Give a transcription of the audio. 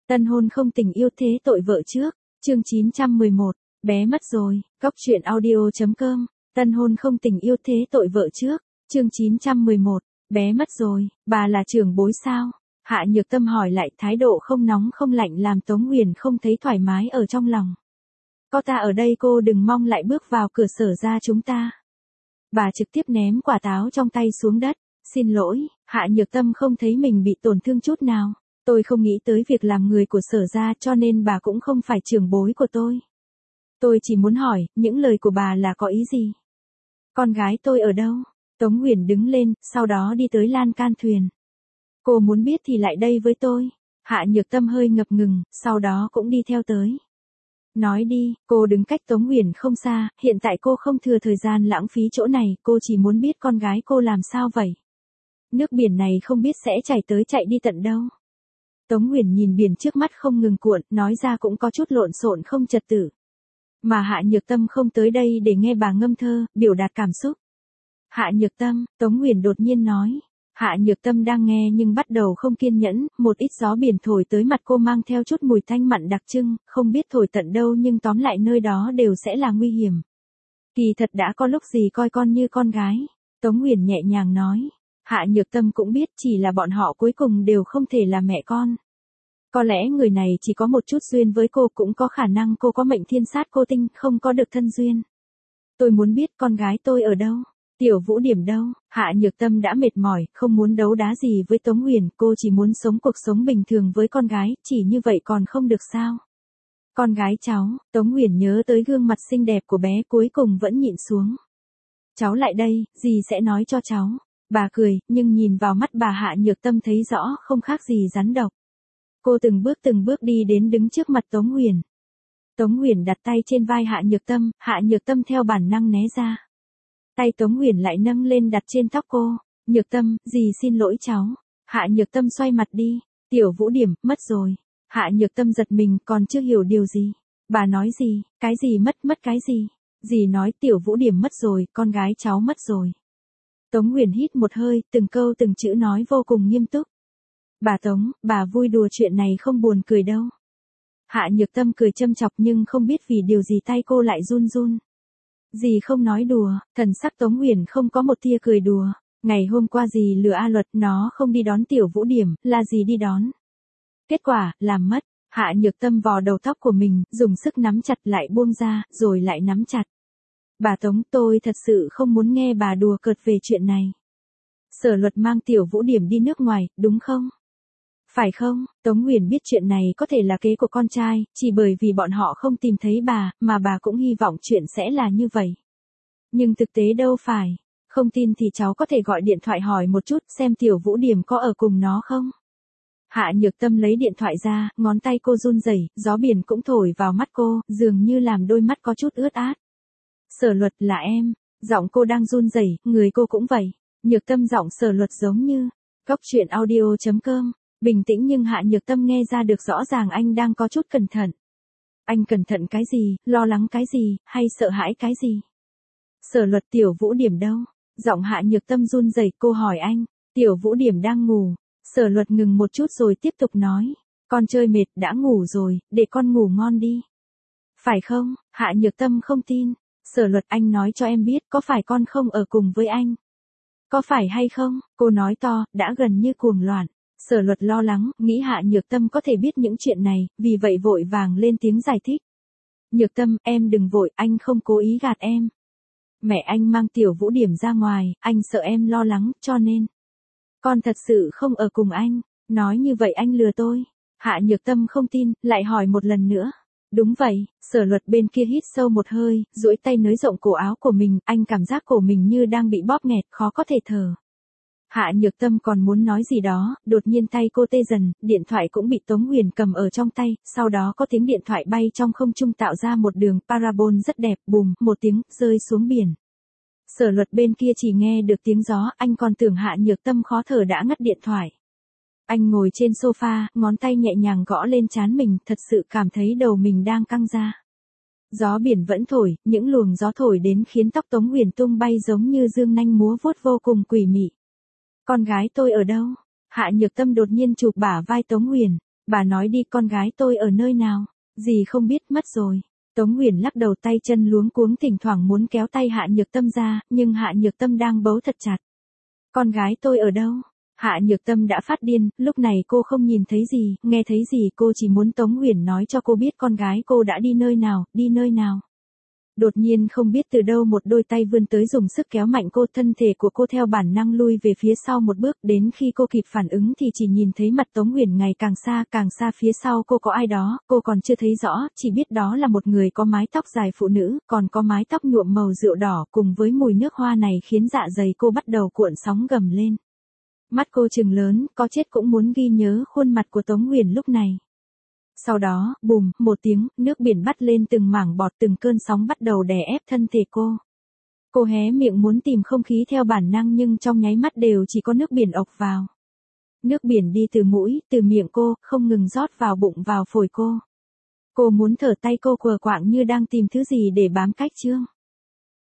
Tân hôn không tình yêu thế tội vợ trước, chương 911, bé mất rồi, Cóc truyện audio.com, tân hôn không tình yêu thế tội vợ trước, chương 911, bé mất rồi, bà là trưởng bối sao? Hạ Nhược Tâm hỏi lại, thái độ không nóng không lạnh làm Tống Huyền không thấy thoải mái ở trong lòng. Có ta ở đây cô đừng mong lại bước vào cửa sở ra chúng ta. Bà trực tiếp ném quả táo trong tay xuống đất, xin lỗi, Hạ Nhược Tâm không thấy mình bị tổn thương chút nào. Tôi không nghĩ tới việc làm người của sở ra cho nên bà cũng không phải trưởng bối của tôi. Tôi chỉ muốn hỏi, những lời của bà là có ý gì? Con gái tôi ở đâu? Tống Huyền đứng lên, sau đó đi tới lan can thuyền. Cô muốn biết thì lại đây với tôi. Hạ Nhược Tâm hơi ngập ngừng, sau đó cũng đi theo tới. Nói đi, cô đứng cách Tống Huyền không xa, hiện tại cô không thừa thời gian lãng phí chỗ này, cô chỉ muốn biết con gái cô làm sao vậy. Nước biển này không biết sẽ chảy tới chạy đi tận đâu. Tống Huyền nhìn biển trước mắt không ngừng cuộn, nói ra cũng có chút lộn xộn không trật tự. Mà Hạ Nhược Tâm không tới đây để nghe bà ngâm thơ, biểu đạt cảm xúc. Hạ Nhược Tâm, Tống Huyền đột nhiên nói. Hạ Nhược Tâm đang nghe nhưng bắt đầu không kiên nhẫn, một ít gió biển thổi tới mặt cô mang theo chút mùi thanh mặn đặc trưng, không biết thổi tận đâu nhưng tóm lại nơi đó đều sẽ là nguy hiểm. Kỳ thật đã có lúc gì coi con như con gái. Tống Huyền nhẹ nhàng nói. Hạ Nhược Tâm cũng biết chỉ là bọn họ cuối cùng đều không thể là mẹ con. Có lẽ người này chỉ có một chút duyên với cô, cũng có khả năng cô có mệnh thiên sát cô tinh, không có được thân duyên. Tôi muốn biết con gái tôi ở đâu, Tiểu Vũ Điểm đâu. Hạ Nhược Tâm đã mệt mỏi, không muốn đấu đá gì với Tống Huyền, cô chỉ muốn sống cuộc sống bình thường với con gái, chỉ như vậy còn không được sao. Con gái cháu, Tống Huyền nhớ tới gương mặt xinh đẹp của bé cuối cùng vẫn nhịn xuống. Cháu lại đây, dì sẽ nói cho cháu. Bà cười, nhưng nhìn vào mắt bà Hạ Nhược Tâm thấy rõ không khác gì rắn độc. Cô từng bước đi đến đứng trước mặt Tống Huyền. Tống Huyền đặt tay trên vai Hạ Nhược Tâm theo bản năng né ra. Tay Tống Huyền lại nâng lên đặt trên tóc cô. Nhược Tâm, dì xin lỗi cháu. Hạ Nhược Tâm xoay mặt đi. Tiểu Vũ Điểm, mất rồi. Hạ Nhược Tâm giật mình, còn chưa hiểu điều gì. Bà nói gì, cái gì mất cái gì? Dì nói Tiểu Vũ Điểm mất rồi, con gái cháu mất rồi. Tống Huyền hít một hơi, từng câu từng chữ nói vô cùng nghiêm túc. Bà Tống, bà vui đùa chuyện này không buồn cười đâu. Hạ Nhược Tâm cười châm chọc nhưng không biết vì điều gì tay cô lại run run. Dì không nói đùa, thần sắc Tống Huyền không có một tia cười đùa. Ngày hôm qua dì lừa A Luật, nó không đi đón Tiểu Vũ Điểm, là dì đi đón. Kết quả, làm mất. Hạ Nhược Tâm vò đầu tóc của mình, dùng sức nắm chặt lại buông ra, rồi lại nắm chặt. Bà Tống, tôi thật sự không muốn nghe bà đùa cợt về chuyện này. Sở Luật mang Tiểu Vũ Điểm đi nước ngoài, đúng không? Phải không? Tống Huyền biết chuyện này có thể là kế của con trai, chỉ bởi vì bọn họ không tìm thấy bà, mà bà cũng hy vọng chuyện sẽ là như vậy. Nhưng thực tế đâu phải. Không tin thì cháu có thể gọi điện thoại hỏi một chút xem Tiểu Vũ Điểm có ở cùng nó không? Hạ Nhược Tâm lấy điện thoại ra, ngón tay cô run rẩy, gió biển cũng thổi vào mắt cô, dường như làm đôi mắt có chút ướt át. Sở Luật, là em. Giọng cô đang run rẩy, người cô cũng vậy. Nhược Tâm giọng Sở Luật giống như Cóc truyện audio.com. Bình tĩnh nhưng Hạ Nhược Tâm nghe ra được rõ ràng anh đang có chút cẩn thận. Anh cẩn thận cái gì, lo lắng cái gì, hay sợ hãi cái gì? Sở Luật, Tiểu Vũ Điểm đâu? Giọng Hạ Nhược Tâm run rẩy, cô hỏi anh. Tiểu Vũ Điểm đang ngủ. Sở Luật ngừng một chút rồi tiếp tục nói. Con chơi mệt, đã ngủ rồi, để con ngủ ngon đi. Phải không? Hạ Nhược Tâm không tin. Sở Luật, anh nói cho em biết, có phải con không ở cùng với anh? Có phải hay không? Cô nói to, đã gần như cuồng loạn. Sở Luật lo lắng, nghĩ Hạ Nhược Tâm có thể biết những chuyện này, vì vậy vội vàng lên tiếng giải thích. Nhược Tâm, em đừng vội, anh không cố ý gạt em. Mẹ anh mang Tiểu Vũ Điểm ra ngoài, anh sợ em lo lắng, cho nên. Con thật sự không ở cùng anh. Nói như vậy anh lừa tôi. Hạ Nhược Tâm không tin, lại hỏi một lần nữa. Đúng vậy. Sở Luật bên kia hít sâu một hơi, duỗi tay nới rộng cổ áo của mình, anh cảm giác cổ mình như đang bị bóp nghẹt, khó có thể thở. Hạ Nhược Tâm còn muốn nói gì đó, đột nhiên tay cô tê dần, điện thoại cũng bị Tống Huyền cầm ở trong tay, sau đó có tiếng điện thoại bay trong không trung tạo ra một đường parabol rất đẹp, bùm, một tiếng, rơi xuống biển. Sở Luật bên kia chỉ nghe được tiếng gió, anh còn tưởng Hạ Nhược Tâm khó thở đã ngắt điện thoại. Anh ngồi trên sofa, ngón tay nhẹ nhàng gõ lên trán mình, thật sự cảm thấy đầu mình đang căng ra. Gió biển vẫn thổi, những luồng gió thổi đến khiến tóc Tống Huyền tung bay giống như dương nanh múa vuốt vô cùng quỷ mị. Con gái tôi ở đâu? Hạ Nhược Tâm đột nhiên chụp bả vai Tống Huyền. Bà nói đi, con gái tôi ở nơi nào? Dì không biết, mất rồi. Tống Uyển lắc đầu, tay chân luống cuống, thỉnh thoảng muốn kéo tay Hạ Nhược Tâm ra, nhưng Hạ Nhược Tâm đang bấu thật chặt. Con gái tôi ở đâu? Hạ Nhược Tâm đã phát điên, lúc này cô không nhìn thấy gì, nghe thấy gì, cô chỉ muốn Tống Uyển nói cho cô biết con gái cô đã đi nơi nào, đi nơi nào. Đột nhiên không biết từ đâu một đôi tay vươn tới dùng sức kéo mạnh cô, thân thể của cô theo bản năng lui về phía sau một bước, đến khi cô kịp phản ứng thì chỉ nhìn thấy mặt Tống Uyển ngày càng xa, phía sau cô có ai đó, cô còn chưa thấy rõ, chỉ biết đó là một người có mái tóc dài phụ nữ, còn có mái tóc nhuộm màu rượu đỏ, cùng với mùi nước hoa này khiến dạ dày cô bắt đầu cuộn sóng gầm lên. Mắt cô trừng lớn, có chết cũng muốn ghi nhớ khuôn mặt của Tống Uyển lúc này. Sau đó, bùm, một tiếng, nước biển bắt lên từng mảng bọt, từng cơn sóng bắt đầu đè ép thân thể cô. Cô hé miệng muốn tìm không khí theo bản năng nhưng trong nháy mắt đều chỉ có nước biển ộc vào. Nước biển đi từ mũi, từ miệng cô, không ngừng rót vào bụng, vào phổi cô. Cô muốn thở, tay cô quờ quạng như đang tìm thứ gì để bám cách chương.